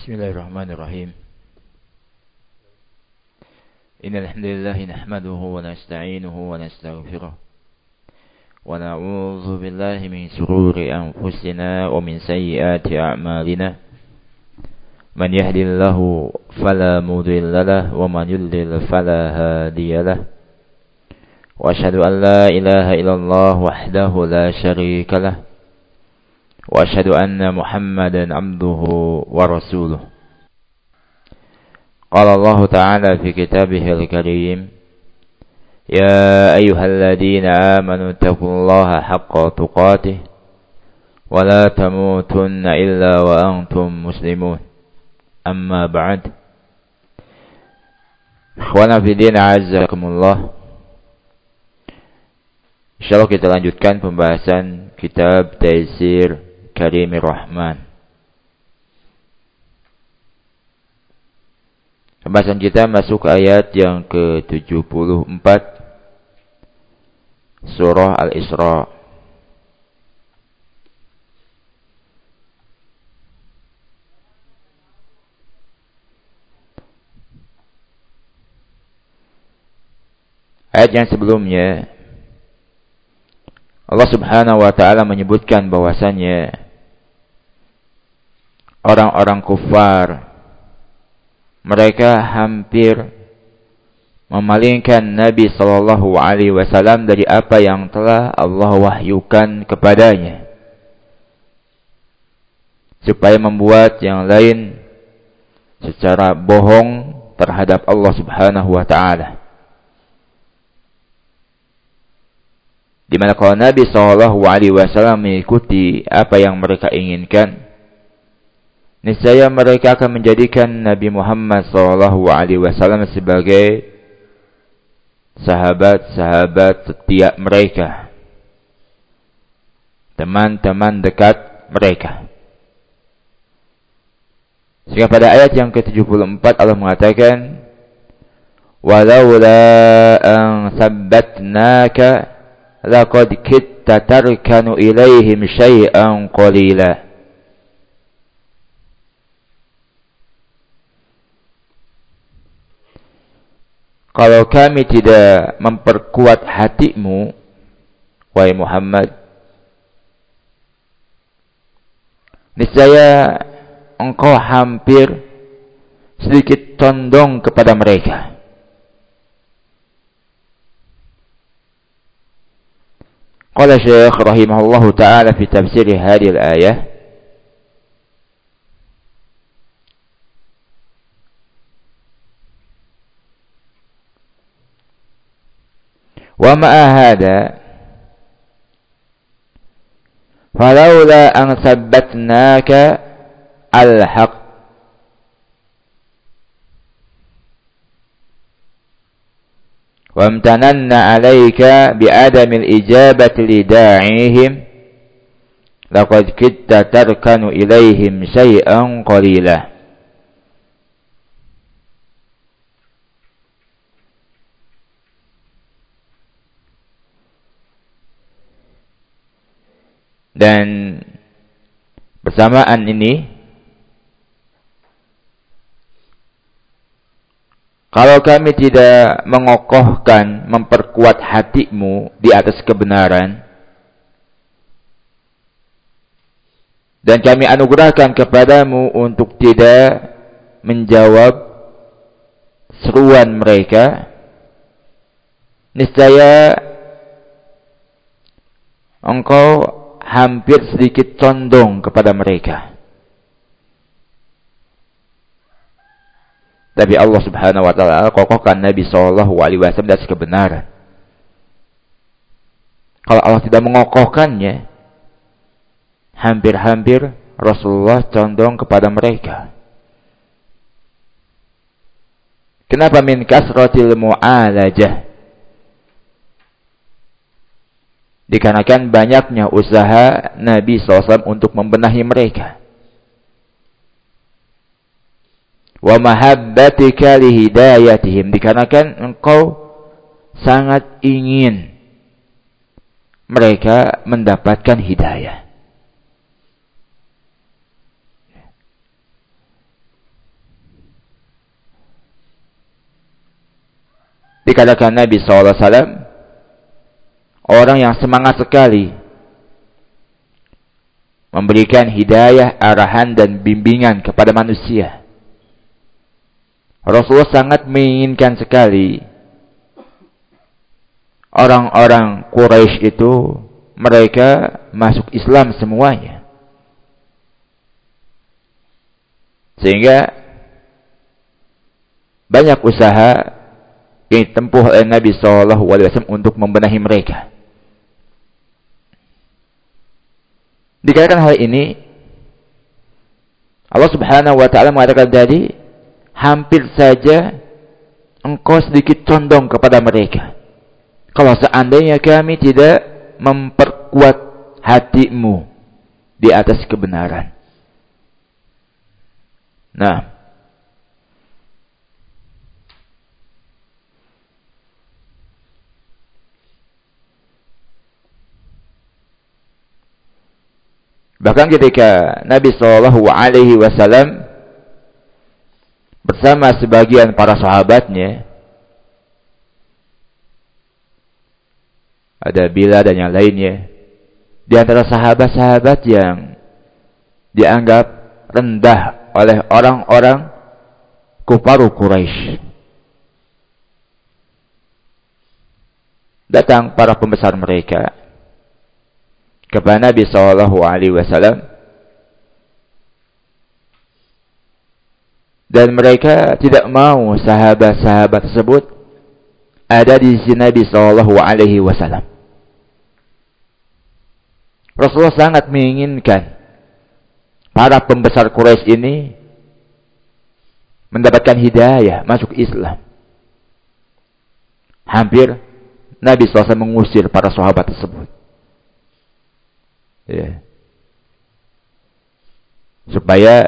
Bismillahirrahmanirrahim. Innal hamdalillah nahmaduhu wa nasta'inuhu wa nastaghfiruh wa na'udzu billahi min shururi anfusina wa min sayyiati a'malina. Man yahdihillahu fala mudilla lahu wa man yudlil fala hadiya lahu. Wa asyhadu an la ilaha illallah wahdahu la syarika lahu. Wa asyhadu anna Muhammadan 'abduhu wa rasuluh. Qala Allah Ta'ala fi kitabihil karim, Ya ayyuhalladzina amanu taqullaha haqqa tuqatih wa la tamutunna illa wa antum muslimun. Amma ba'd. Ikhwana fi din, a'azzakumullah. Insyaallah kita lanjutkan pembahasan kitab Taisir Karimir Rahman. Pembahasan kita masuk ke ayat yang ke-74 surah Al-Isra. Ayat yang sebelumnya Allah Subhanahu wa taala menyebutkan bahwasannya orang-orang kufar mereka hampir memalingkan Nabi sallallahu alaihi wasallam dari apa yang telah Allah wahyukan kepadanya, supaya membuat yang lain secara bohong terhadap Allah Subhanahu wa taala. Di mana kalau Nabi sallallahu alaihi wasallam mengikuti apa yang mereka inginkan, niscaya mereka akan menjadikan Nabi Muhammad SAW sebagai sahabat-sahabat setia mereka, teman-teman dekat mereka. Sehingga pada ayat yang ke-74 Allah mengatakan, Walaula an sabbatnaka laqad kitta tarkanu ilaihim syai'an qalila. Kalau kami tidak memperkuat hatimu, wahai Muhammad, niscaya engkau hampir sedikit condong kepada mereka. Qala Syekh rahimahullahu ta'ala fi tafsir hadhihi al-ayah, wa ma'a hadha falawla an sabbatnaka al-haq wa amtananna alayka bi'adamil ijabati lida'ihim laqad kitta tarkanu ilayhim syai'an qalila. Dan bersamaan ini, kalau kami tidak mengokohkan, memperkuat hatimu di atas kebenaran, dan kami anugerahkan kepadamu untuk tidak menjawab seruan mereka, niscaya engkau hampir sedikit condong kepada mereka. Tapi Allah Subhanahu wa taala kokohkan Nabi sallallahu alaihi wasallam di atas kebenaran. Kalau Allah tidak mengokohkannya, hampir-hampir Rasulullah condong kepada mereka. Kenapa? Min kasratil mu'alajah. Dikarenakan banyaknya usaha Nabi SAW untuk membenahi mereka. Wa mahabbatika lihidayatihim. Dikarenakan engkau sangat ingin mereka mendapatkan hidayah. dikatakan Nabi SAW orang yang semangat sekali memberikan hidayah, arahan dan bimbingan kepada manusia. Rasulullah sangat menginginkan sekali orang-orang Quraisy itu mereka masuk Islam semuanya. Sehingga banyak usaha yang ditempuh oleh Nabi SAW untuk membenahi mereka. Dikarenakan hal ini, Allah Subhanahu wa Ta'ala mengatakan tadi, hampir saja engkau sedikit condong kepada mereka. Kalau seandainya kami tidak memperkuat hatimu di atas kebenaran. Nah, bahkan ketika Nabi SAW bersama sebagian para sahabatnya, ada Bilal dan yang lainnya, di antara sahabat-sahabat yang dianggap rendah oleh orang-orang kufaru Quraisy, datang para pembesar mereka kepada Nabi SAW, dan mereka tidak mau sahabat-sahabat tersebut ada di sisi Nabi SAW. Rasulullah sangat menginginkan para pembesar Quraisy ini mendapatkan hidayah, masuk Islam. Hampir Nabi SAW mengusir para sahabat tersebut. Ya. Supaya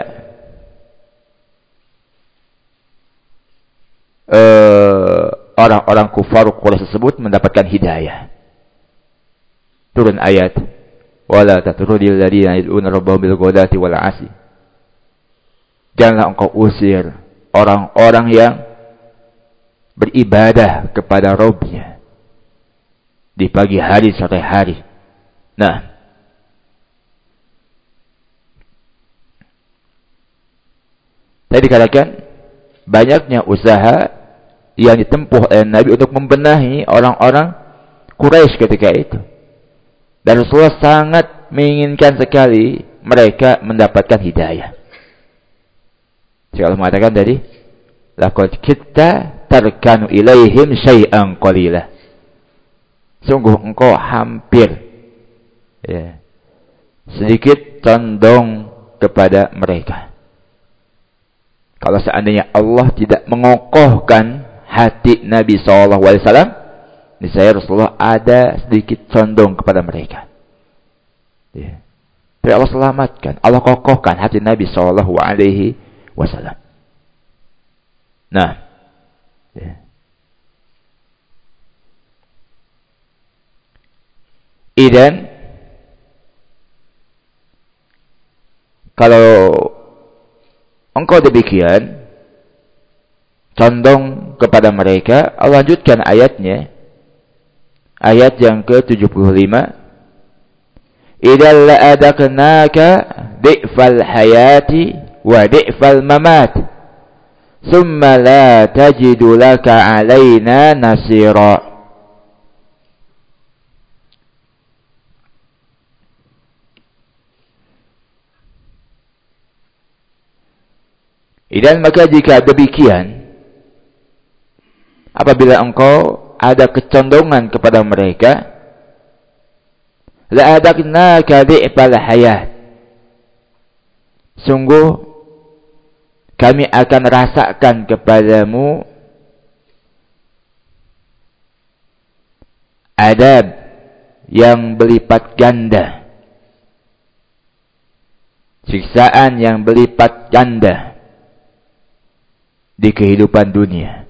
orang-orang kufar Quraisy tersebut mendapatkan hidayah. Turun ayat, wala tatrudil ladzina yad'una rabbahum bil ghadati wal 'ashi. Janganlah engkau usir orang-orang yang beribadah kepada Rabb-Nya di pagi hari, sore hari. Nah, tadi dikatakan banyaknya usaha yang ditempuh oleh Nabi untuk membenahi orang-orang Quraisy ketika itu. Dan Rasulullah sangat menginginkan sekali mereka mendapatkan hidayah. Jika Allah mengatakan tadi, laqad kitta tarkanu ilaihim syai'an qalila. Sungguh engkau hampir sedikit condong kepada mereka. Kalau seandainya Allah tidak mengokohkan hati Nabi SAW, niscaya Rasulullah ada sedikit condong kepada mereka. Tapi Allah selamatkan, Allah kokohkan hati Nabi SAW. Nah, dan kalau engkau demikian condong kepada mereka, Allah lanjutkan ayatnya, ayat yang ke-75, idzal la'adaknaka di'fal hayati wa di'fal mamat thumma la tajidu laka 'alaina nasira. Dan maka jika demikian, apabila engkau ada kecondongan kepada mereka, la'adaknaka di'fal hayat, sungguh kami akan rasakan kepadamu adab yang berlipat ganda, siksaan yang berlipat ganda di kehidupan dunia.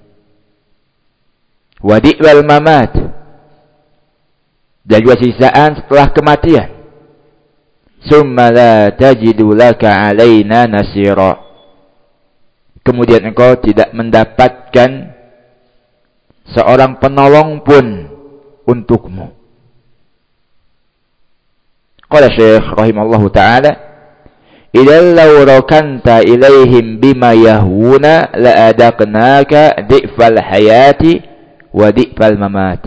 Wadi' wal mamat, dan juga siksaan setelah kematian. Summa la tajidu laka 'alaina nasira, kemudian engkau tidak mendapatkan seorang penolong pun untukmu. Qala Syekh rahimallahu taala, "Idzal law rakanta ilaihim bima yahuna la adaqnaka di'fal hayati wa di'fal mamat."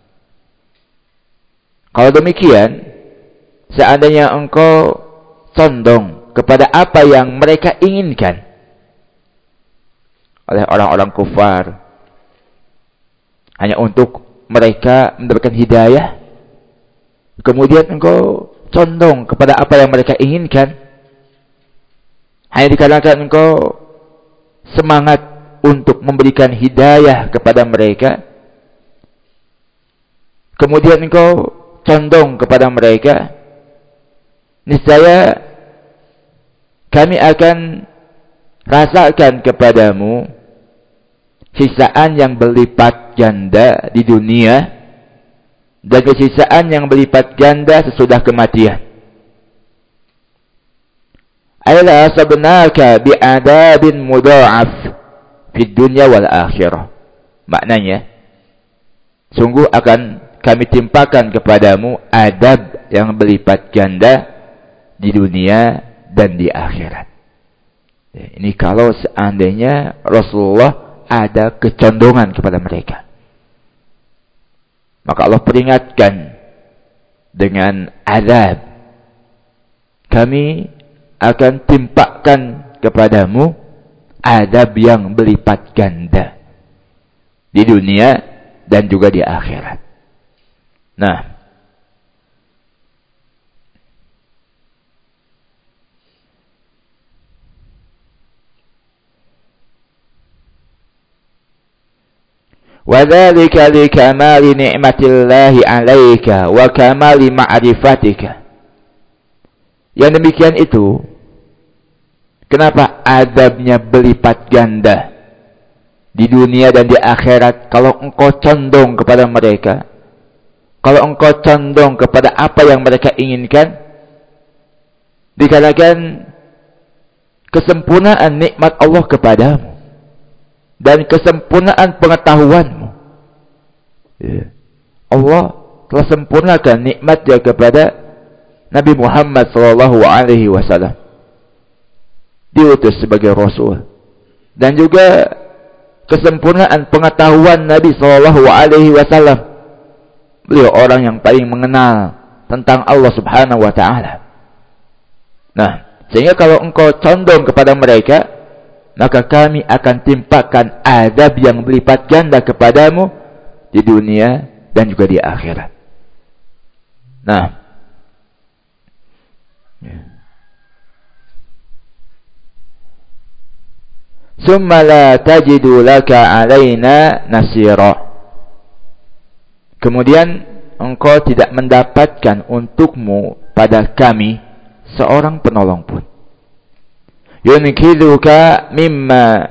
Kalau demikian, seandainya engkau condong kepada apa yang mereka inginkan oleh orang-orang kufar, hanya untuk mereka mendapatkan hidayah, kemudian engkau condong kepada apa yang mereka inginkan, hanya dikarenakan engkau semangat untuk memberikan hidayah kepada mereka, kemudian engkau condong kepada mereka, niscaya kami akan rasakan kepadamu siksaan yang berlipat ganda di dunia dan siksaan yang berlipat ganda sesudah kematian. Ala sabnaka bi'adabin mudha'af fid dunya wal akhirah. Maknanya, sungguh akan kami timpakan kepadamu adab yang berlipat ganda di dunia dan di akhirat. Ini kalau seandainya Rasulullah ada kecondongan kepada mereka. Maka Allah peringatkan dengan azab. Kami akan timpakan kepadamu azab yang berlipat ganda di dunia dan juga di akhirat. Nah, وَذَلِكَ لِكَمَالِ نِعْمَةِ اللَّهِ عَلَيْكَ وَكَمَالِ مَعْرِفَتِكَ. Yang demikian itu, kenapa azabnya berlipat ganda di dunia dan di akhirat kalau engkau condong kepada mereka, kalau engkau condong kepada apa yang mereka inginkan, dikarenakan kesempurnaan nikmat Allah kepadamu dan kesempurnaan pengetahuanmu. Allah telah sempurnakan nikmatnya kepada Nabi Muhammad SAW, diutus sebagai Rasul, dan juga kesempurnaan pengetahuan Nabi SAW. Beliau orang yang paling mengenal tentang Allah Subhanahu Wa Taala. Nah, sehingga kalau engkau condong kepada mereka, maka kami akan timpakan azab yang berlipat ganda kepadamu di dunia dan juga di akhirat. Nah, summa la tajidu laka alaina nasira. Kemudian engkau tidak mendapatkan untukmu pada kami seorang penolong pun. Yunkiduka mimma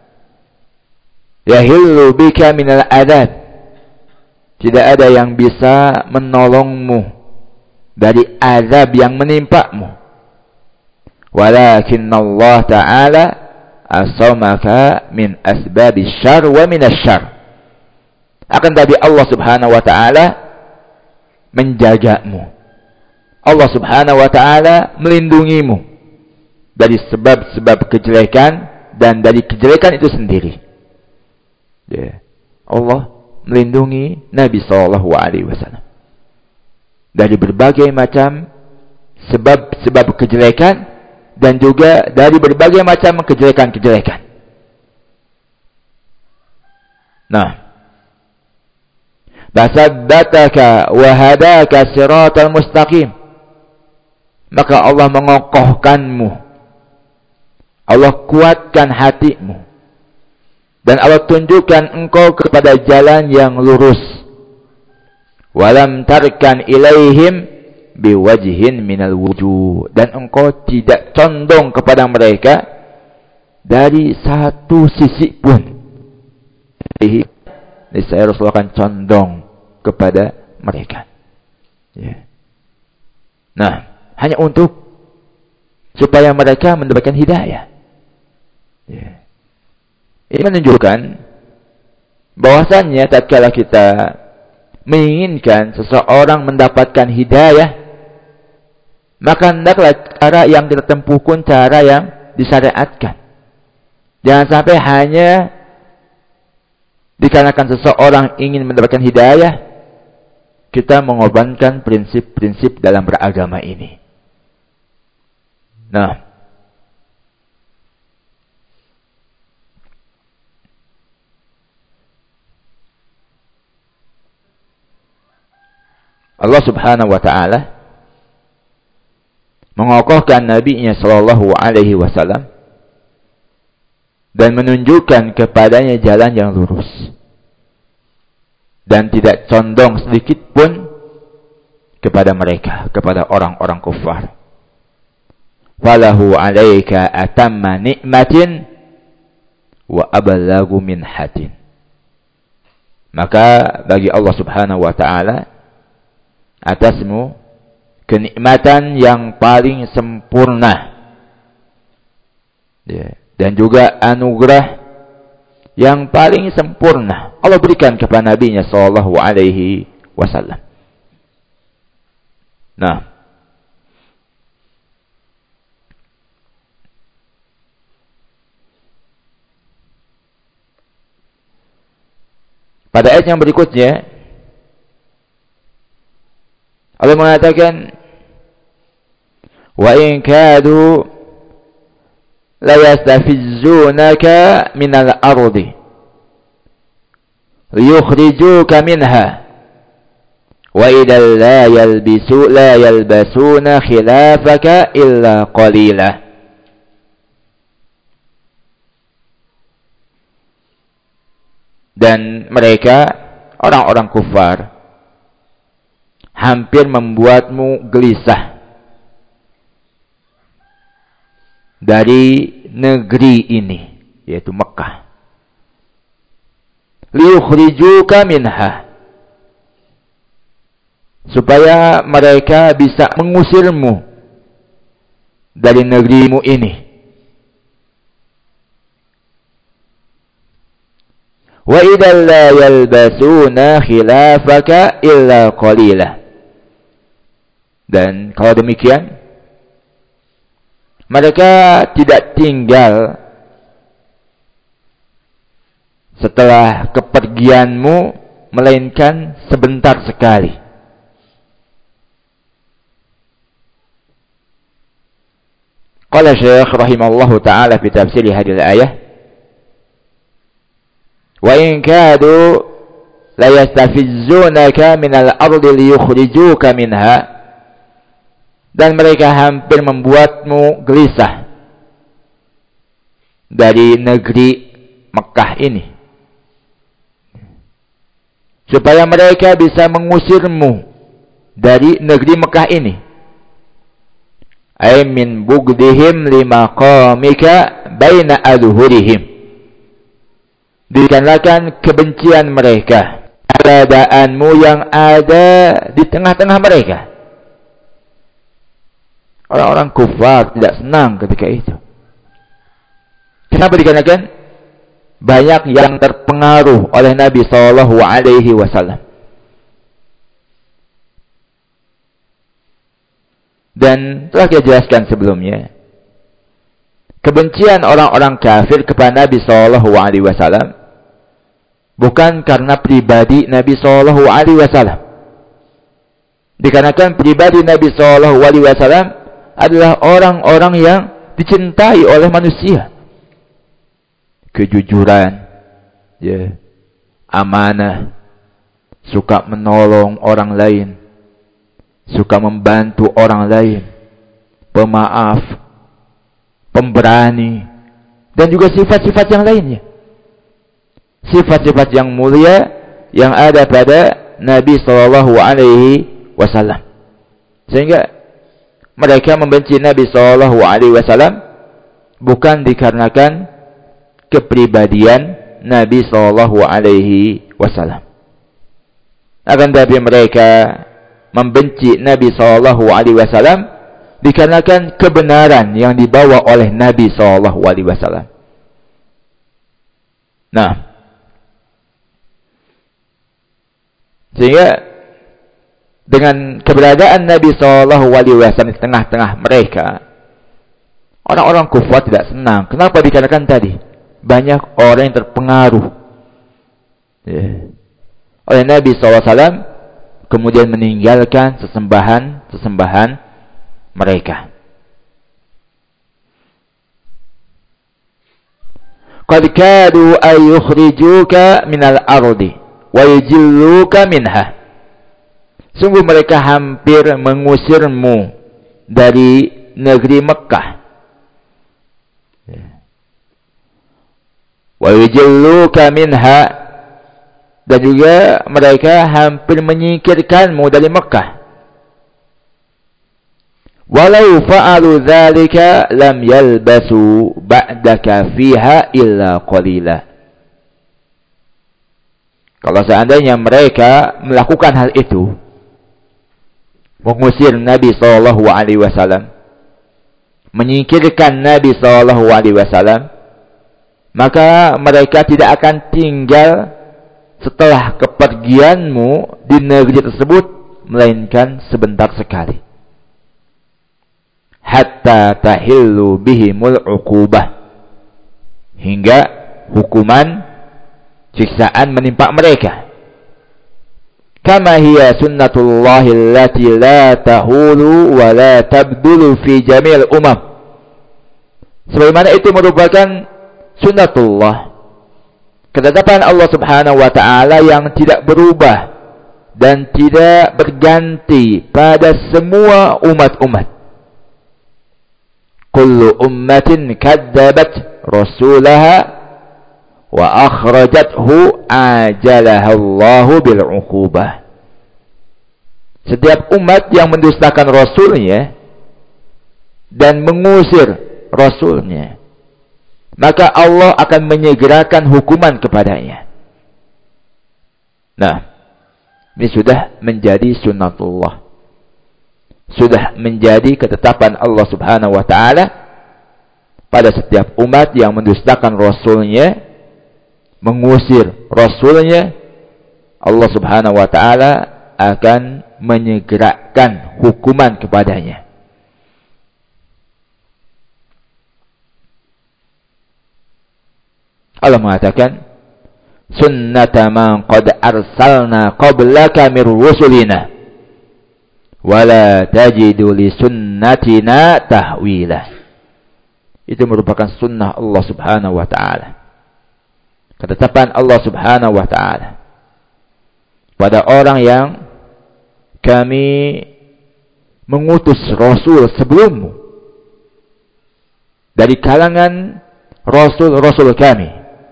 yahillu bika minal adab. Tidak ada yang bisa menolongmu dari azab yang menimpamu. Walakin Allah Ta'ala asamaka min asbabis syarr wa minas syarr. Akan tapi Allah Subhanahu Wa Ta'ala menjagamu. Allah Subhanahu Wa Ta'ala melindungimu dari sebab-sebab kejelekan dan dari kejelekan itu sendiri. Allah melindungi Nabi SAW dari berbagai macam sebab-sebab kejelekan dan juga dari berbagai macam kejelekan-kejelekan. Nah, basabbataka wa hadaka siratal mustaqim. Maka Allah mengokohkanmu, Allah kuatkan hatimu, dan Allah tunjukkan engkau kepada jalan yang lurus. Walam tarkan ilaihim biwajhin minal wujuh. Dan engkau tidak condong kepada mereka dari satu sisi pun. Saya Rasulullah akan condong kepada mereka. Nah, hanya untuk supaya mereka mendapatkan hidayah. Ini menunjukkan bahwasannya tatkala kita menginginkan seseorang mendapatkan hidayah, maka hendaklah cara yang kita tempuh pun cara yang disyariatkan. Jangan sampai hanya dikarenakan seseorang ingin mendapatkan hidayah, kita mengorbankan prinsip-prinsip dalam beragama ini. Nah, Allah Subhanahu wa taala mengokohkan nabinya sallallahu alaihi wasallam dan menunjukkan kepadanya jalan yang lurus dan tidak condong sedikit pun kepada mereka, kepada orang-orang kufar. Falahu 'alaika atamma ni'matin wa ablaghu min hatin. Maka bagi Allah Subhanahu wa taala atasmu kenikmatan yang paling sempurna, dan juga anugerah yang paling sempurna Allah berikan kepada nabinya sallallahu alaihi wasallam. Nah, pada ayat yang berikutnya Allah mengatakan, wa in kadu la yastafizzunaka minal ardi liyukhrijuka minha wa idal la yalbasuna khilafaka illa qalila. Dan mereka orang-orang kufar hampir membuatmu gelisah dari negeri ini, yaitu Mekah. Liyukhrijuka minha, supaya mereka bisa mengusirmu dari negerimu ini. Wa idal la yalbasuna khilafaka illa qalila. Dan kalau demikian, mereka tidak tinggal setelah kepergianmu melainkan sebentar sekali. Qala Syekh rahimallahu taala fi tafsir hadhihi al-ayah, wa in kadu la yastafizzunaka minal ardi liyukhrijuka minha. Dan mereka hampir membuatmu gelisah dari negeri Mekah ini, supaya mereka bisa mengusirmu dari negeri Mekah ini. Ay min bugdihim limaqamika baina adhurihim. Dikarenakan kebencian mereka, keadaanmu yang ada di tengah-tengah mereka. Orang-orang kufar tidak senang ketika itu. Kenapa? Dikarenakan banyak yang terpengaruh oleh Nabi sallallahu alaihi wasallam. Dan telah kita jelaskan sebelumnya, kebencian orang-orang kafir kepada Nabi sallallahu alaihi wasallam bukan karena pribadi Nabi sallallahu alaihi wasallam. Dikarenakan pribadi Nabi sallallahu alaihi wasallam adalah orang-orang yang dicintai oleh manusia. Kejujuran, amanah, suka menolong orang lain, suka membantu orang lain, pemaaf, pemberani, dan juga sifat-sifat yang lainnya. Sifat-sifat yang mulia yang ada pada Nabi sallallahu alaihi wasallam. Sehingga mereka membenci Nabi sallallahu alaihi wasallam bukan dikarenakan kepribadian Nabi sallallahu alaihi wasallam. Akan tetapi mereka membenci Nabi sallallahu alaihi wasallam dikarenakan kebenaran yang dibawa oleh Nabi sallallahu alaihi wasallam. Nah, Sehingga dengan keberadaan Nabi SAW di tengah-tengah mereka, orang-orang kufar tidak senang. Kenapa? Dikarenakan tadi banyak orang yang terpengaruh oleh Nabi SAW, kemudian meninggalkan sesembahan mereka. Qad kadu ay yukhrijuka minal ardi wa yujilluka minha. Sungguh mereka hampir mengusirmu dari negeri Mekah. Wa yujilluka minha, dan juga mereka hampir menyingkirkanmu dari Mekah. Walau fa'alu dzalika lam yalbasu ba'daka fiha illa qalila. Kalau seandainya mereka melakukan hal itu, mengusir Nabi SAW, menyingkirkan Nabi SAW, maka mereka tidak akan tinggal setelah kepergianmu di negeri tersebut, melainkan sebentar sekali. Hatta tahillu bihimul uqubah, hingga hukuman siksaan menimpa mereka. Kama hiya sunnatullahi allati la tahulu wa la tabdulu fi jami'il umam. Sebagaimana itu merupakan sunnatullah, ketetapan Allah Subhanahu wa ta'ala yang tidak berubah dan tidak berganti pada semua umat-umat. Kullu ummatin kadzabat rasulaha wa akhrajathu ajalaha Allahu bil uqubah. Setiap umat yang mendustakan rasulnya dan mengusir rasulnya, maka Allah akan menyegerakan hukuman kepadanya. Nah, ini sudah menjadi sunnatullah, sudah menjadi ketetapan Allah Subhanahu wa ta'ala pada setiap umat yang mendustakan rasulnya, mengusir rasulnya. Allah Subhanahu wa ta'ala akan menyegerakan hukuman kepadanya. Allah mengatakan, sunnata man qad arsalna qablaka mir rusulina wala tajidu li sunnatina tahwila. Itu merupakan sunnah Allah Subhanahu wa ta'ala, ketetapan Allah Subhanahu wa ta'ala pada orang yang kami mengutus rasul sebelummu dari kalangan rasul-rasul kami.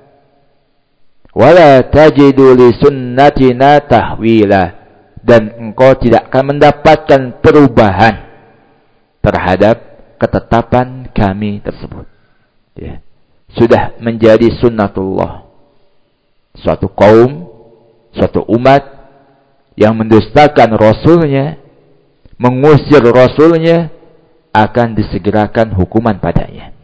Wala tajidu li sunnatina tahwila, dan engkau tidak akan mendapatkan perubahan terhadap ketetapan kami tersebut. Ya. Sudah menjadi sunnatullah. Suatu kaum, suatu umat yang mendustakan rasulnya, mengusir rasulnya, akan disegerakan hukuman padanya.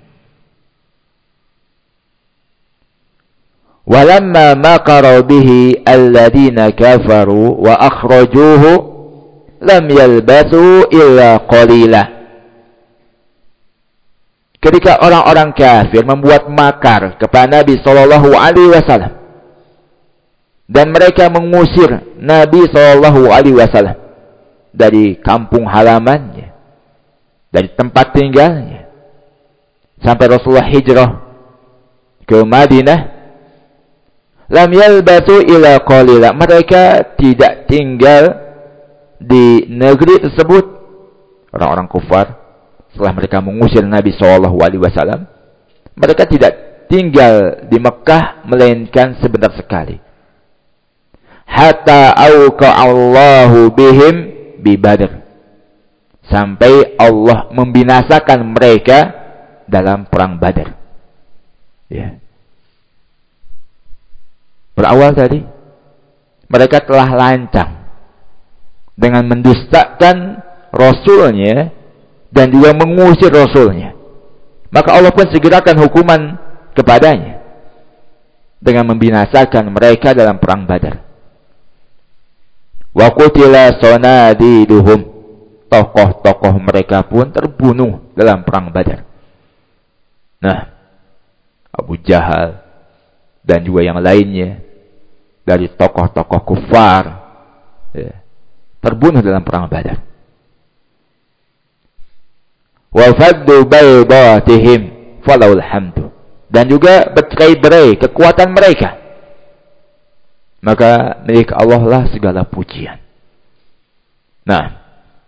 Walamma makaru bihi alladhina kafaru wa akhrajuhu lam yalbasu illa qalila. Ketika orang-orang kafir membuat makar kepada Nabi SAW dan mereka mengusir Nabi SAW dari kampung halamannya, dari tempat tinggalnya, sampai Rasulullah hijrah ke Madinah, lam yalbasu ila qalila, mereka tidak tinggal di negeri tersebut, orang-orang kufar, setelah mereka mengusir Nabi SAW, mereka tidak tinggal di Mekah melainkan sebentar sekali. Hatta auqa'allahu bihim bi Badr, sampai Allah membinasakan mereka dalam perang Badar. Ya. Berawal tadi, mereka telah lancang dengan mendustakan rasulnya dan juga mengusir rasulnya. Maka Allah pun segerakan hukuman kepadanya dengan membinasakan mereka dalam perang Badar. Wa qutila sanadiduhum. Tokoh-tokoh mereka pun terbunuh dalam perang Badar. Nah, Abu Jahal dan juga yang lainnya dari tokoh-tokoh kufar ya, terbunuh dalam perang Badar. Wa faddu baydatihim falahul hamdu. Dan juga bercerai-berai kekuatan mereka. Maka milik Allah lah segala pujian. Nah,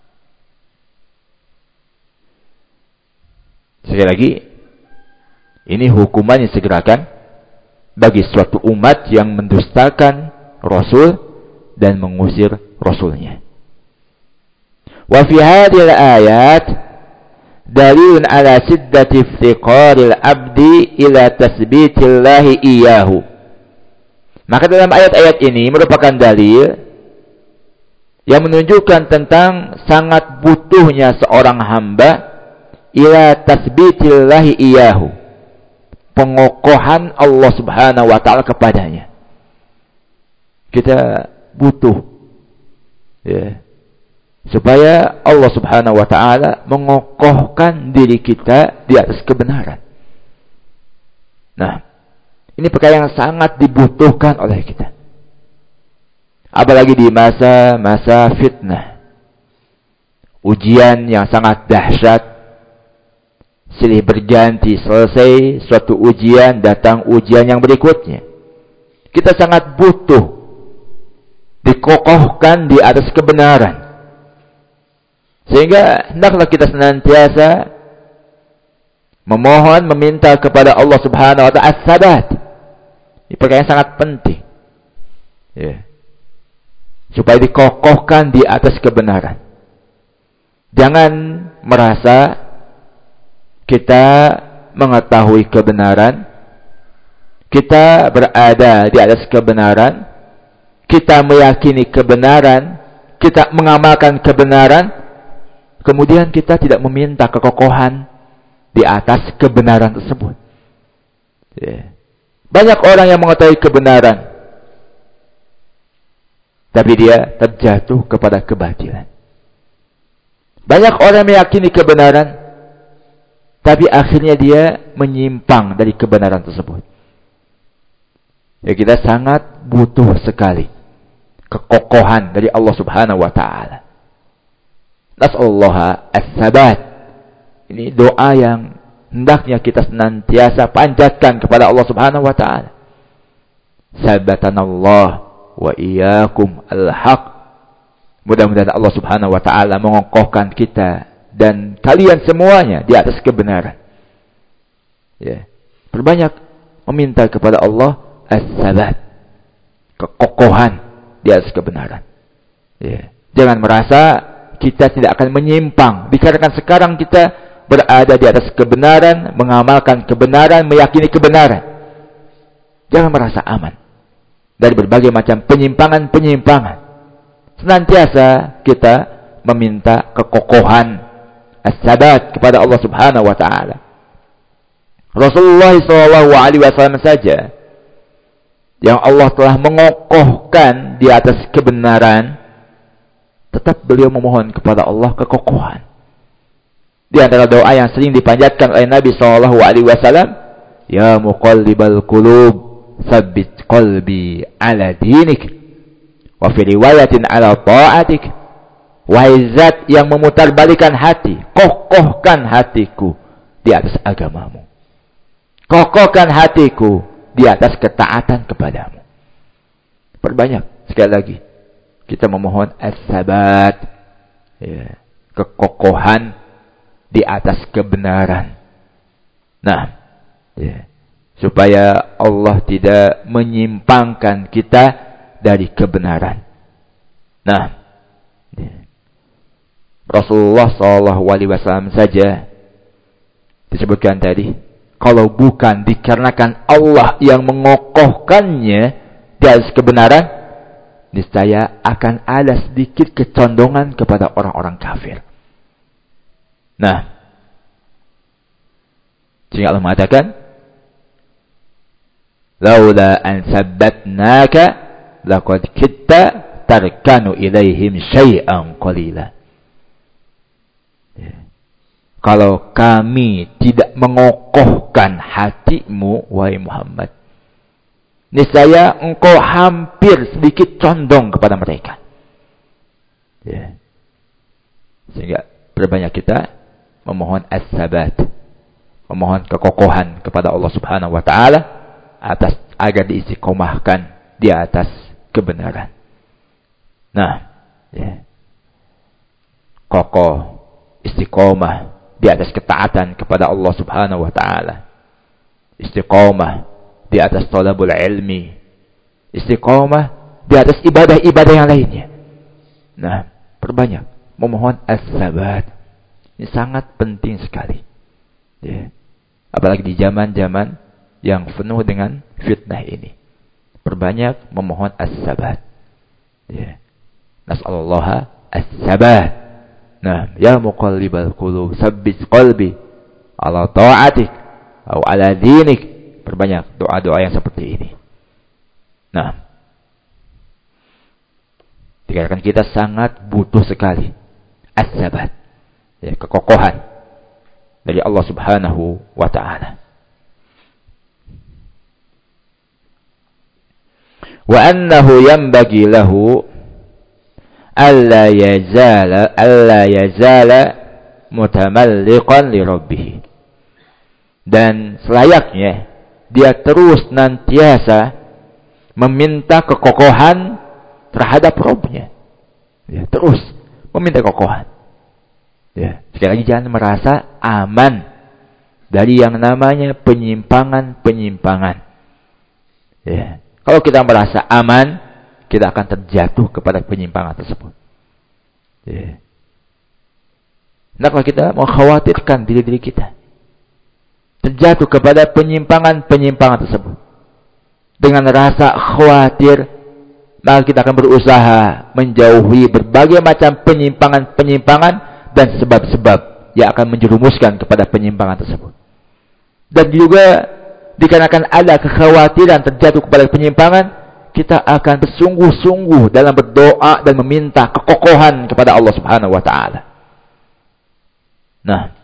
sekali lagi, ini hukuman yang segerakan bagi suatu umat yang mendustakan Rasul dan mengusir Rasulnya. Wa fi hadhil ayat dalilun ala siddati iftiqaril abdi ila tasbitillahi iyahu. Maka dalam ayat-ayat ini merupakan dalil yang menunjukkan tentang sangat butuhnya seorang hamba ila tasbitillahi iyahu, pengokohan Allah Subhanahu wa taala kepadanya. Kita butuh ya, supaya Allah Subhanahu wa taala mengokohkan diri kita di atas kebenaran. Nah, ini perkara yang sangat dibutuhkan oleh kita. Apalagi di masa-masa fitnah. Ujian yang sangat dahsyat, silih berganti, selesai suatu ujian, datang ujian yang berikutnya. Kita sangat butuh dikokohkan di atas kebenaran. Sehingga hendaklah kita senantiasa memohon, meminta kepada Allah Subhanahu wa taala as-sabat. Ini perkara yang sangat penting. Ya. Supaya dikokohkan di atas kebenaran. Jangan merasa kita mengetahui kebenaran, kita berada di atas kebenaran, kita meyakini kebenaran, kita mengamalkan kebenaran, kemudian kita tidak meminta kekokohan di atas kebenaran tersebut. Ya. Banyak orang yang mengetahui kebenaran, tapi dia terjatuh kepada kebatilan. Banyak orang meyakini kebenaran, tapi akhirnya dia menyimpang dari kebenaran tersebut. Ya, kita sangat butuh sekali kekokohan dari Allah Subhanahu wa taala. Nas'allaha as-sabat. Ini doa yang hendaknya kita senantiasa panjatkan kepada Allah Subhanahu wa taala. Sabatanallah wa iyyakum al-haq. Mudah-mudahan Allah Subhanahu wa taala mengokohkan kita dan kalian semuanya di atas kebenaran. Ya. Perbanyak meminta kepada Allah as-sabat, kekokohan di atas kebenaran. Ya. Jangan merasa kita tidak akan menyimpang dikarenakan sekarang kita berada di atas kebenaran, mengamalkan kebenaran, meyakini kebenaran. Jangan merasa aman dari berbagai macam penyimpangan-penyimpangan. Senantiasa kita meminta kekokohan as-sabat kepada Allah Subhanahu wa taala. Rasulullah SAW saja yang Allah telah mengokohkan di atas kebenaran, tetap beliau memohon kepada Allah kekokohan. Di antara doa yang sering dipanjatkan oleh Nabi SAW, Ya muqallibal qulub, tsabbit qalbi ala dinik, wa fi riwayatin ala ta'atik. Wahai zat yang memutarbalikan hati, kokohkan hatiku di atas agamamu. Kokohkan hatiku di atas ketaatan kepadamu. Perbanyak sekali lagi kita memohon as-sabat, ya, kekokohan di atas kebenaran. Nah, ya, supaya Allah tidak menyimpangkan kita dari kebenaran. Nah, ya, Rasulullah SAW saja disebutkan tadi, kalau bukan dikarenakan Allah yang mengokohkannya di atas kebenaran, niscaya akan ada sedikit kecondongan kepada orang-orang kafir. Nah, sehingga Allah mengatakan, laula an sabbatnaka laqad kitta tarkanu ilaihim syai'an qalila. Kalau kami tidak mengokohkan hatimu, wahai Muhammad, niscaya engkau hampir sedikit condong kepada mereka. Sehingga berbanyak kita memohon as-sabat, memohon kekokohan kepada Allah Subhanahu wa taala agar diistiqomahkan di atas kebenaran. Nah, kokoh, istiqomah di atas ketaatan kepada Allah Subhanahu wa taala. Istiqomah di atas thalabul ilmi. Istiqomah di atas ibadah-ibadah yang lainnya. Nah, perbanyak memohon as-sabat. Ini sangat penting sekali. Apalagi di zaman-zaman yang penuh dengan fitnah ini. Perbanyak memohon as-sabat. Nas'alullaha as-sabat. Nah, ya muqallibal qulub, tsabbit qalbi ala ta'atik atau ala dinik. Perbanyak doa-doa yang seperti ini. Nah, dikarenakan kita sangat butuh sekali as-sabat, kekokohan dari Allah Subhanahu wa taala. Wa annahu yanbaghi lahu alla yazala mutamalliqan li rabbih. Dan selayaknya dia terus nantiasa meminta kekokohan terhadap Rabb-nya. Terus meminta kekokohan. Sekali lagi, jangan merasa aman dari yang namanya penyimpangan-penyimpangan. Kalau kita merasa aman, kita akan terjatuh kepada penyimpangan tersebut. Kenapa kita mengkhawatirkan diri kita terjatuh kepada penyimpangan-penyimpangan tersebut? Dengan rasa khawatir, maka kita akan berusaha menjauhi berbagai macam penyimpangan-penyimpangan dan sebab-sebab yang akan menjerumuskan kepada penyimpangan tersebut. Dan juga dikarenakan ada kekhawatiran terjatuh kepada penyimpangan, kita akan bersungguh-sungguh dalam berdoa dan meminta kekokohan kepada Allah Subhanahu wa taala. Nah,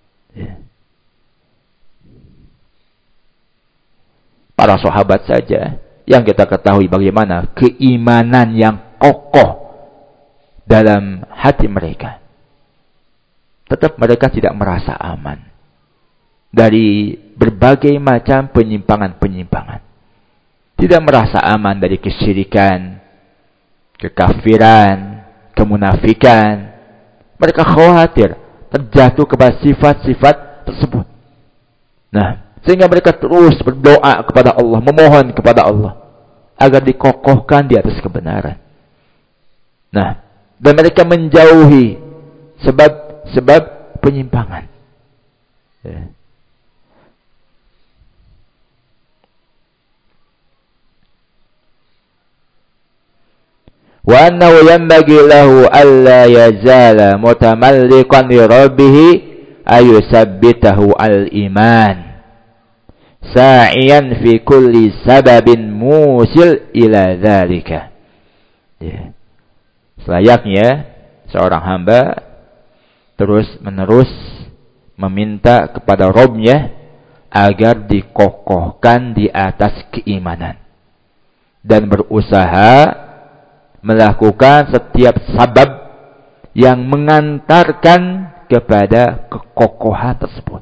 para sahabat saja yang kita ketahui bagaimana keimanan yang kokoh dalam hati mereka, tetap mereka tidak merasa aman dari berbagai macam penyimpangan-penyimpangan. Tidak merasa aman dari kesyirikan, kekafiran, kemunafikan. Mereka khawatir terjatuh kepada sifat-sifat tersebut. Nah, sehingga mereka terus berdoa kepada Allah, memohon kepada Allah agar dikokohkan di atas kebenaran. Nah, dan mereka menjauhi sebab-sebab penyimpangan. Wa annahu yanbaghi lahu alla yazala mutamalliqan li rabbih ayusabbitahu al-iman sa'iyan fi kulli sababin musil ila dzalika. Selayaknya seorang hamba terus-menerus meminta kepada Rabb-nya agar dikokohkan di atas keimanan dan berusaha melakukan setiap sabab yang mengantarkan kepada kekokohan tersebut.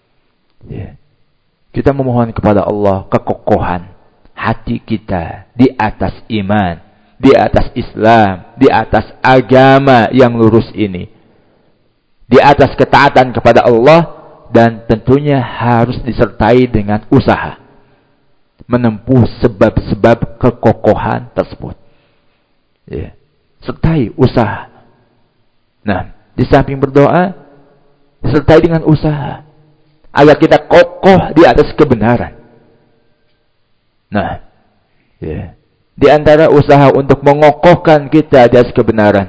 Kita memohon kepada Allah kekokohan hati kita di atas iman, di atas Islam, di atas agama yang lurus ini, di atas ketaatan kepada Allah, dan tentunya harus disertai dengan usaha menempuh sebab-sebab kekokohan tersebut. Sertai usaha. Nah, di samping berdoa, disertai dengan usaha agar kita kokoh di atas kebenaran. Nah, di antara usaha untuk mengokohkan kita di atas kebenaran,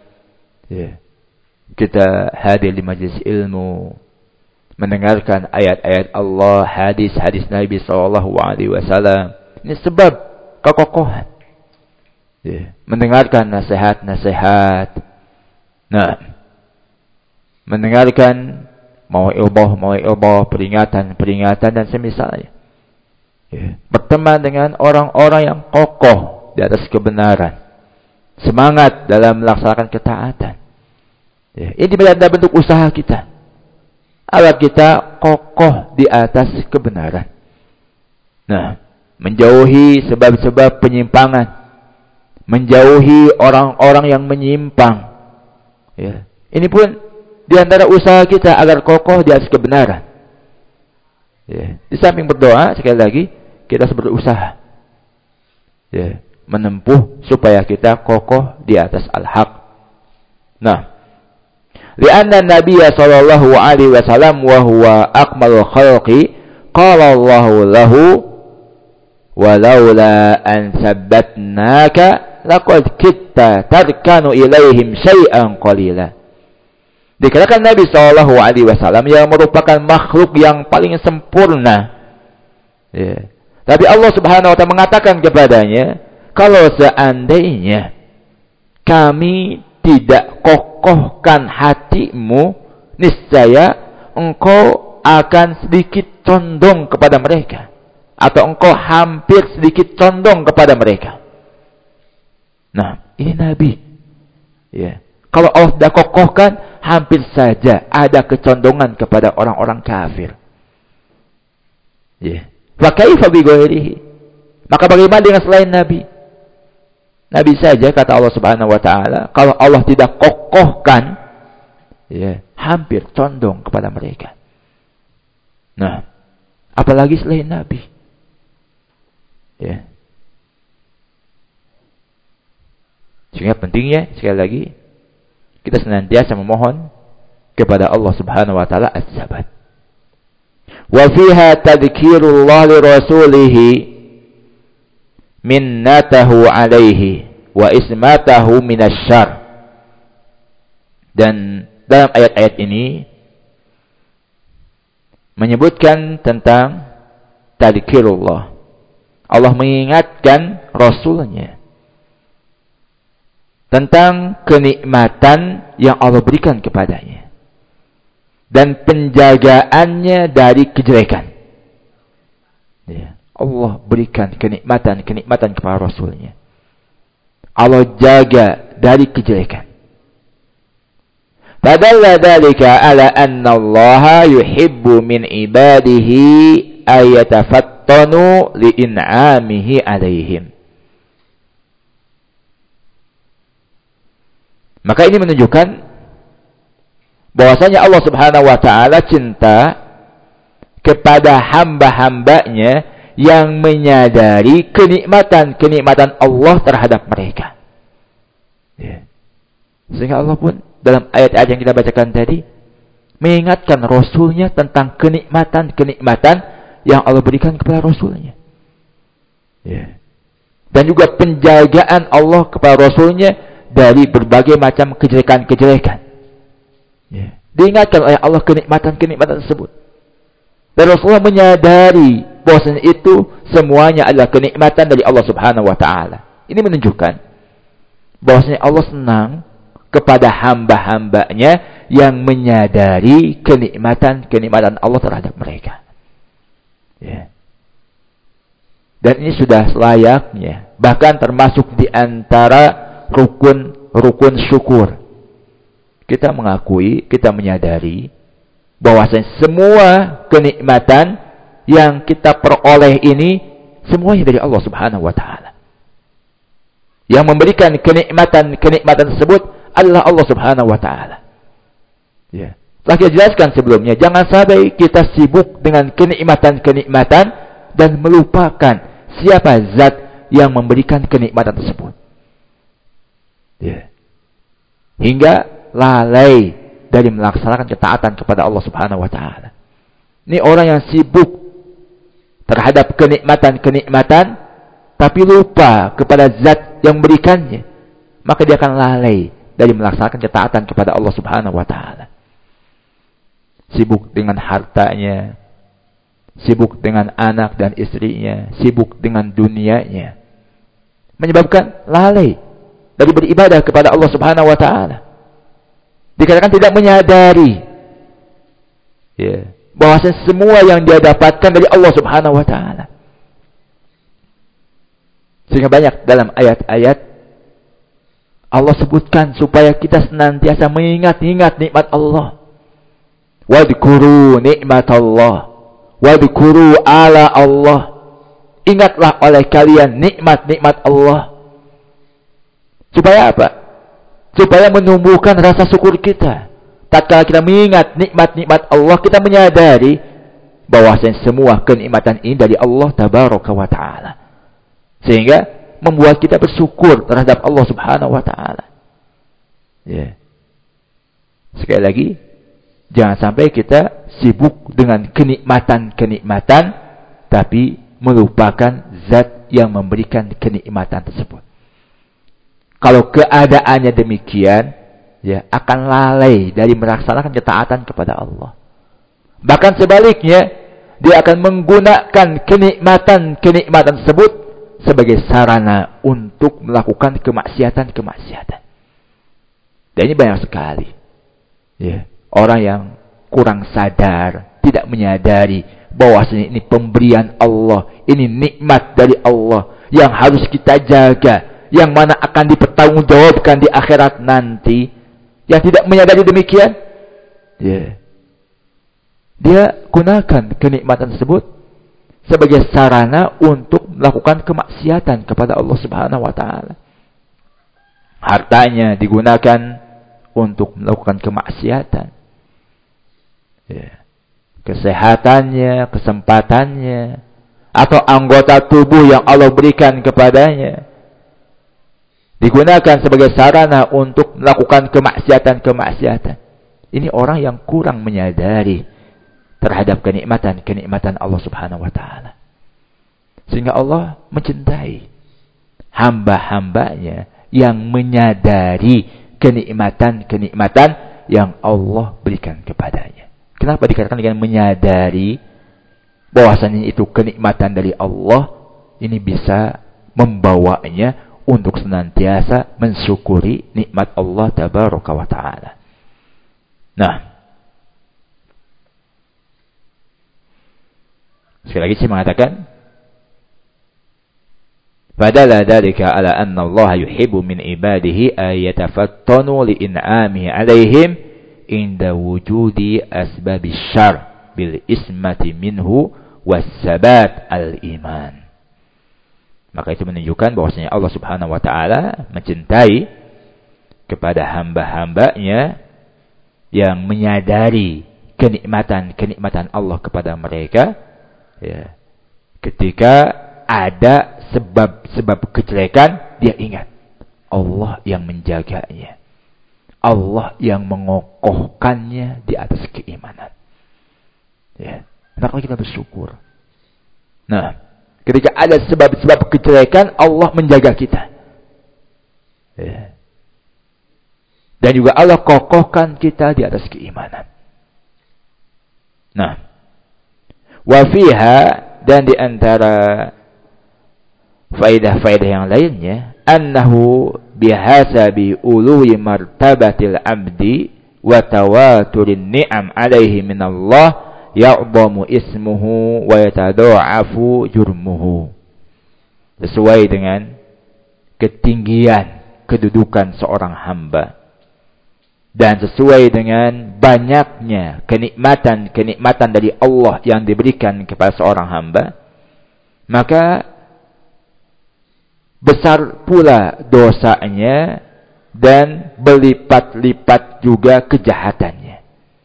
kita hadir di majelis ilmu, mendengarkan ayat-ayat Allah, hadis-hadis Nabi SAW. Ini sebab kekokohan. Ya, mendengarkan nasihat-nasihat. Nah, mendengarkan mau'izah, peringatan dan semisalnya. Ya, berteman dengan orang-orang yang kokoh di atas kebenaran. Semangat dalam melaksanakan ketaatan. Ya, ini adalah bentuk usaha kita. Agar kita kokoh di atas kebenaran. Nah, menjauhi sebab-sebab penyimpangan. Menjauhi orang-orang yang menyimpang. Ya, ini pun di antara usaha kita agar kokoh di atas kebenaran. Ya, di samping berdoa, sekali lagi, kita harus berusaha. Ya, menempuh supaya kita kokoh di atas al-haq. Nah, lianna Nabi sallallahu alaihi wasallam wa huwa akmalul khalqi qala Allahu lahu walaula an sabbatnaka laqad kitta tarkanu ilaihim syai'an qalila. Dikatakan Nabi sallallahu alaihi wasallam yang merupakan makhluk yang paling sempurna. Ya. Tapi Allah Subhanahu wa taala mengatakan kepadanya, kalau seandainya kami tidak kokohkan hatimu, niscaya engkau akan sedikit condong kepada mereka. Atau engkau hampir sedikit condong kepada mereka. Nah, ini Nabi. Ya. Kalau Allah sudah kokohkan, hampir saja ada kecondongan kepada orang-orang kafir. Ya. Wa kaifa bi ghairihi? Maka bagaimana dengan selain Nabi? Nabi saja kata Allah Subhanahu wa taala, kalau Allah tidak kokohkan, ya, hampir condong kepada mereka. Nah, apalagi selain Nabi. Ya. Sehingga pentingnya sekali lagi kita senantiasa memohon kepada Allah Subhanahu wa taala as-sabat. Wa fiha tadhkirullah li rasulih minnatahu alaihi wa ismatahu minasyarr. Dan dalam ayat-ayat ini menyebutkan tentang tadhkirullah. Allah mengingatkan Rasulnya tentang kenikmatan yang Allah berikan kepadanya dan penjagaannya dari kejelekan. Ya, Allah berikan kenikmatan kepada Rasulnya. Allah jaga dari kejelekan. Fadalla dzalika ala anna Allah yuhibbu min ibadihi ayatafattanu li in'amihi alaihim. Maka ini menunjukkan bahwasanya Allah Subhanahu wa taala cinta kepada hamba-hambanya yang menyadari kenikmatan Allah terhadap mereka. Ya. Sehingga Allah pun dalam ayat-ayat yang kita bacakan tadi mengingatkan Rasulnya tentang kenikmatan yang Allah berikan kepada Rasulnya. Ya. Dan juga penjagaan Allah kepada Rasulnya dari berbagai macam kejelekan-kejelekan. Ya. Diingatkan oleh Allah kenikmatan tersebut. Dan Rasulullah menyadari bahwasanya itu semuanya adalah kenikmatan dari Allah Subhanahu wa taala. Ini menunjukkan bahwasanya Allah senang kepada hamba-hambanya yang menyadari kenikmatan Allah terhadap mereka. Ya. Dan ini sudah selayaknya, bahkan termasuk di antara rukun syukur. Kita mengakui, kita menyadari bahwasanya semua kenikmatan yang kita peroleh ini semuanya dari Allah Subhanahu wa taala. Yang memberikan kenikmatan tersebut adalah Allah Subhanahu wa taala. Ya. Telah kita jelaskan sebelumnya, jangan sampai kita sibuk dengan kenikmatan dan melupakan siapa zat yang memberikan kenikmatan tersebut. Ya. Hingga lalai dari melaksanakan ketaatan kepada Allah Subhanahu wa taala. Ini orang yang sibuk terhadap kenikmatan tapi lupa kepada zat yang memberikannya, maka dia akan lalai dari melaksanakan ketaatan kepada Allah Subhanahu wa taala. Sibuk dengan hartanya, sibuk dengan anak dan istrinya, sibuk dengan dunianya. menyebabkan lalai dari beribadah kepada Allah Subhanahu wa taala. Dikatakan tidak menyadari bahwasanya semua yang dia dapatkan dari Allah Subhanahu wa taala. Sehingga banyak dalam ayat-ayat Allah sebutkan supaya kita senantiasa mengingat-ingat nikmat Allah. Wadhkuru nikmatallah, wadhkuru ala Allah. Ingatlah oleh kalian nikmat-nikmat Allah. Supaya apa? Supaya menumbuhkan rasa syukur kita. Tatkala kita mengingat nikmat-nikmat Allah, kita menyadari bahwasanya semua kenikmatan ini dari Allah Tabaraka wa taala. Sehingga membuat kita bersyukur terhadap Allah Subhanahu wa taala. Sekali lagi, jangan sampai kita sibuk dengan kenikmatan-kenikmatan tapi melupakan zat yang memberikan kenikmatan tersebut. Kalau keadaannya demikian, akan lalai dari melaksanakan ketaatan kepada Allah. Bahkan sebaliknya, dia akan menggunakan kenikmatan-kenikmatan tersebut sebagai sarana untuk melakukan kemaksiatan-kemaksiatan. Dan ini banyak sekali. Orang yang kurang sadar, tidak menyadari bahwasanya ini pemberian Allah, ini nikmat dari Allah yang harus kita jaga, yang mana akan dipertanggungjawabkan di akhirat nanti. Yang tidak menyadari demikian, dia gunakan kenikmatan tersebut sebagai sarana untuk melakukan kemaksiatan kepada Allah Subhanahu wa taala. Hartanya digunakan untuk melakukan kemaksiatan. Kesehatannya, kesempatannya, atau anggota tubuh yang Allah berikan kepadanya digunakan sebagai sarana untuk melakukan kemaksiatan-kemaksiatan. Ini orang yang kurang menyadari terhadap kenikmatan-kenikmatan Allah Subhanahu wa taala. Sehingga Allah mencintai hamba-hambanya yang menyadari kenikmatan-kenikmatan yang Allah berikan kepadanya. Kenapa dikatakan dengan menyadari bahwasanya itu kenikmatan dari Allah? Ini bisa membawanya untuk senantiasa mensyukuri nikmat Allah Tabaraka wa ta'ala. Nah, sekali lagi saya mengatakan, fadalla dzalika ala anna Allah yuhibbu min ibadihi ay yatafattanu li in'amihi 'alaihim inda wujudi asbabis syarr bil ismati minhu was sabat al iman. Maka itu menunjukkan bahwasanya Allah Subhanahu wa taala mencintai kepada hamba-hambanya yang menyadari kenikmatan-kenikmatan Allah kepada mereka, ketika ada sebab-sebab kejelekan, dia ingat Allah yang menjaganya, Allah yang mengokohkannya di atas keimanan. Maka kita bersyukur. Nah, ketika ada sebab-sebab kejelekan, Allah menjaga kita. Dan juga Allah kokohkan kita di atas keimanan. Nah, wafiha, dan di antara faedah-faedah yang lainnya, annahu bihasabi ului martabatil abdi wa tawaturin ni'am alaihi minallah ya'zamu ismuhu wa yatada'afu jurmuhu. Sesuai dengan ketinggian kedudukan seorang hamba dan sesuai dengan banyaknya kenikmatan-kenikmatan dari Allah yang diberikan kepada seorang hamba, maka besar pula dosanya dan berlipat-lipat juga kejahatannya.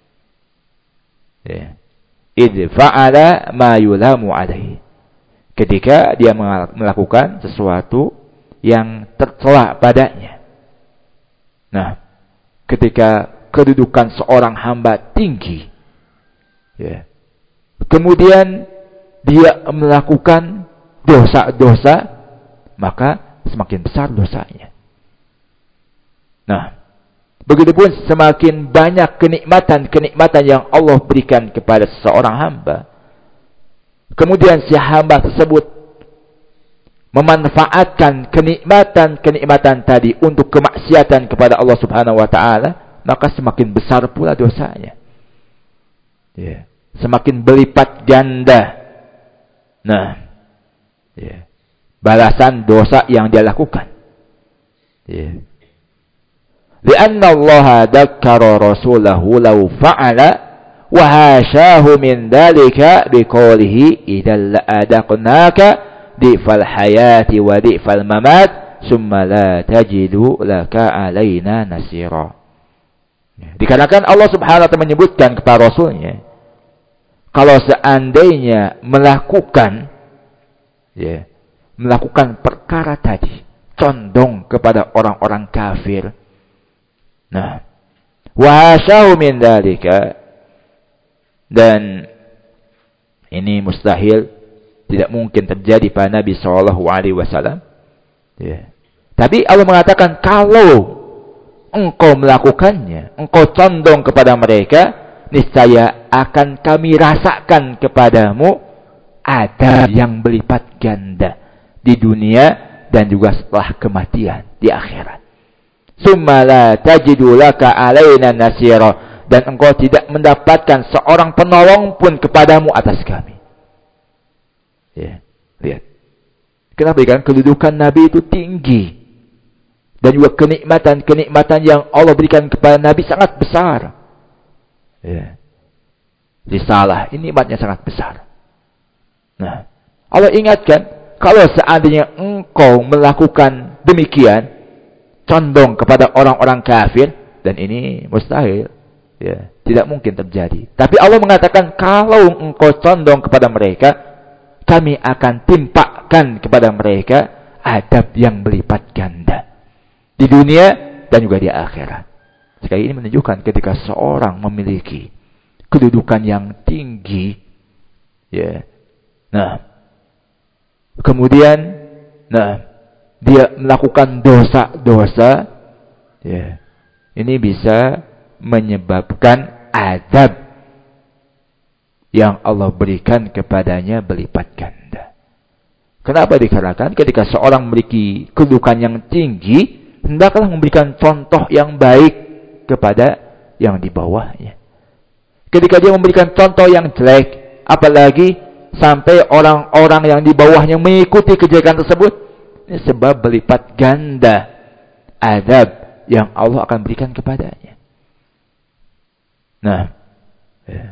Idh fa'ala ma yulamu alaihi. Ketika dia melakukan sesuatu yang tercela padanya. Nah, ketika kedudukan seorang hamba tinggi, kemudian dia melakukan dosa-dosa, maka semakin besar dosanya. Nah, begitupun semakin banyak kenikmatan-kenikmatan yang Allah berikan kepada seorang hamba, kemudian si hamba tersebut memanfaatkan kenikmatan tadi untuk kemaksiatan kepada Allah Subhanahu wa taala, maka semakin besar pula dosanya. Ya, semakin berlipat ganda. Nah, ya, balasan dosa yang dia lakukan. Ya. Lianna Allah dzakkara rasulahu law fa'ala wa hasyahu min dzalika biqoulihi idzal la'adaqnaka di'fal hayati wa di'fal mamat summa la tajidu laka alaina nasira. Dikarenakan Allah Subhanahu wa taala menyebutkan kepada Rasulnya, kalau seandainya melakukan perkara tadi, condong kepada orang-orang kafir. Nah, wa hasyahu min dzalika, dan ini mustahil, tidak mungkin terjadi pada Nabi SAW. Ya. Tapi Allah mengatakan, kalau engkau melakukannya, engkau condong kepada mereka, niscaya akan kami rasakan kepadamu adab yang berlipat ganda di dunia dan juga setelah kematian di akhirat. Summa la tajidu laka alaina nasira, dan engkau tidak mendapatkan seorang penolong pun kepadamu atas kami. Ya, lihat. Kenapa? Kan kedudukan Nabi itu tinggi. Dan juga kenikmatan yang Allah berikan kepada Nabi sangat besar. Ya. Risalah, ini nikmatnya sangat besar. Nah, Allah ingatkan, kalau seandainya engkau melakukan demikian, condong kepada orang-orang kafir, dan ini mustahil. Ya, tidak mungkin terjadi. Tapi Allah mengatakan, kalau engkau condong kepada mereka, kami akan timpakan kepada mereka adab yang berlipat ganda di dunia dan juga di akhirat. Sekali ini menunjukkan ketika seorang memiliki kedudukan yang tinggi, ya, nah, kemudian, nah, dia melakukan dosa-dosa, ya, ini bisa menyebabkan adab yang Allah berikan kepadanya berlipat ganda. Kenapa? Dikarenakan ketika seorang memiliki kedudukan yang tinggi, hendaklah memberikan contoh yang baik kepada yang di bawahnya. Ketika dia memberikan contoh yang jelek, apalagi sampai orang-orang yang di bawahnya mengikuti kejelekan tersebut, ini sebab berlipat ganda adab yang Allah akan berikan kepadanya. Nah, ya.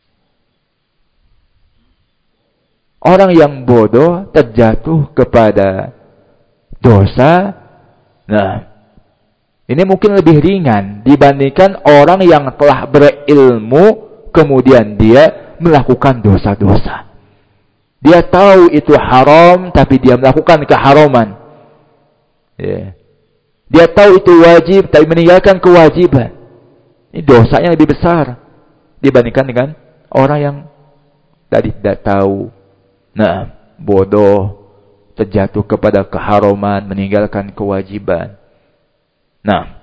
Orang yang bodoh terjatuh kepada dosa, nah, ini mungkin lebih ringan dibandingkan orang yang telah berilmu, kemudian dia melakukan dosa-dosa. Dia tahu itu haram, tapi dia melakukan keharaman. Ya. Dia tahu itu wajib, tapi meninggalkan kewajiban. Ini dosanya lebih besar dibandingkan dengan orang yang tadi tidak tahu. Nah, bodoh, terjatuh kepada keharaman, meninggalkan kewajiban. Nah,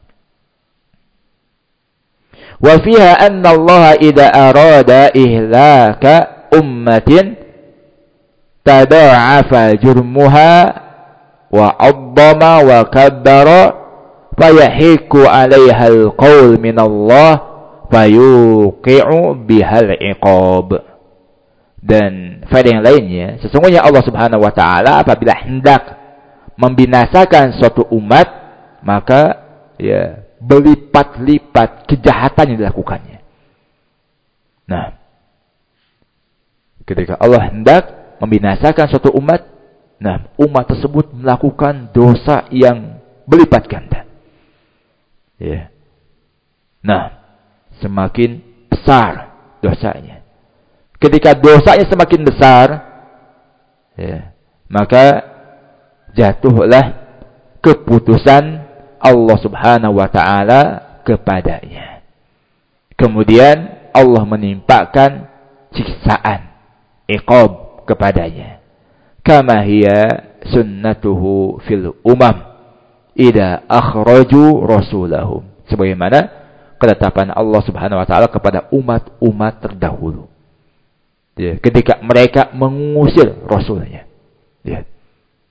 wa fiha anna Allah idza arada ihlaka ummatin tada'afa jurmuha wa 'azzama wa kabbara fayahiqu 'alaiha al-qaul min Allah fayuqi'u bihal 'iqab. Dan faedah yang lainnya, sesungguhnya Allah Subhanahu wa taala apabila hendak membinasakan suatu umat, maka ya berlipat-lipat kejahatan yang dilakukannya. Nah, ketika Allah hendak membinasakan suatu umat, nah, umat tersebut melakukan dosa yang berlipat ganda. Ya. Nah, semakin besar dosanya. Ketika dosanya semakin besar, ya, maka jatuhlah keputusan Allah Subhanahu wa taala kepadanya. Kemudian Allah menimpakan siksaan, iqab kepadanya. Kama hiya sunnatuhu fil umam idza akhraju rasulahum. Sebagaimana ketetapan Allah Subhanahu wa taala kepada umat-umat terdahulu. Ya, ketika mereka mengusir rasulnya. Ya.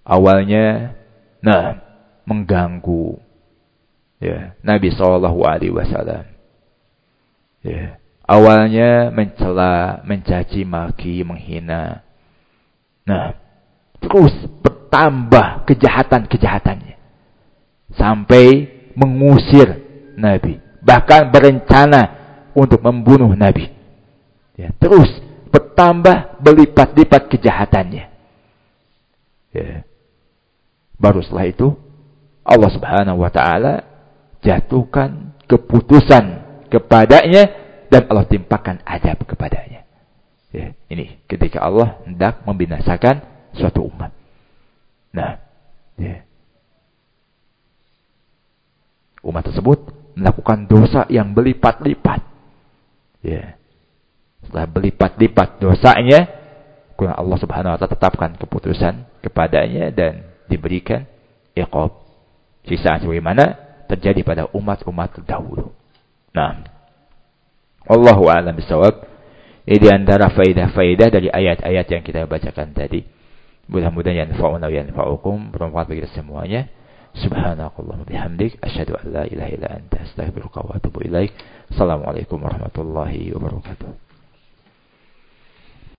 awalnya mengganggu ya Nabi sallallahu alaihi wasallam. Ya, awalnya mencela, mencaci maki, menghina. Terus bertambah kejahatan-kejahatannya sampai mengusir Nabi, bahkan berencana untuk membunuh Nabi. Ya, terus bertambah berlipat-lipat kejahatannya. Ya. Baru setelah itu Allah Subhanahu wa taala jatuhkan keputusan kepadanya dan Allah timpakan azab kepadanya. Ya, ini ketika Allah hendak membinasakan suatu umat. Ya. Umat tersebut melakukan dosa yang berlipat-lipat. Ya. Setelah berlipat-lipat dosanya, kemudian Allah Subhanahu wa taala tetapkan keputusan kepadanya dan diberikan iqab. Sisaan sebagaimana terjadi pada umat-umat terdahulu. Wallahu a'lam bishawab. Ini di antara faidah-faidah dari ayat-ayat yang kita bacakan tadi. Mudah-mudahan yanfa'una wa yanfa'ukum, bermanfaat bagi kita semuanya. Subhanakallahumma bihamdik, asyhadu an la ilaha illa anta, astaghfiruka wa atubu ilaik. Assalamualaikum warahmatullahi wabarakatuh.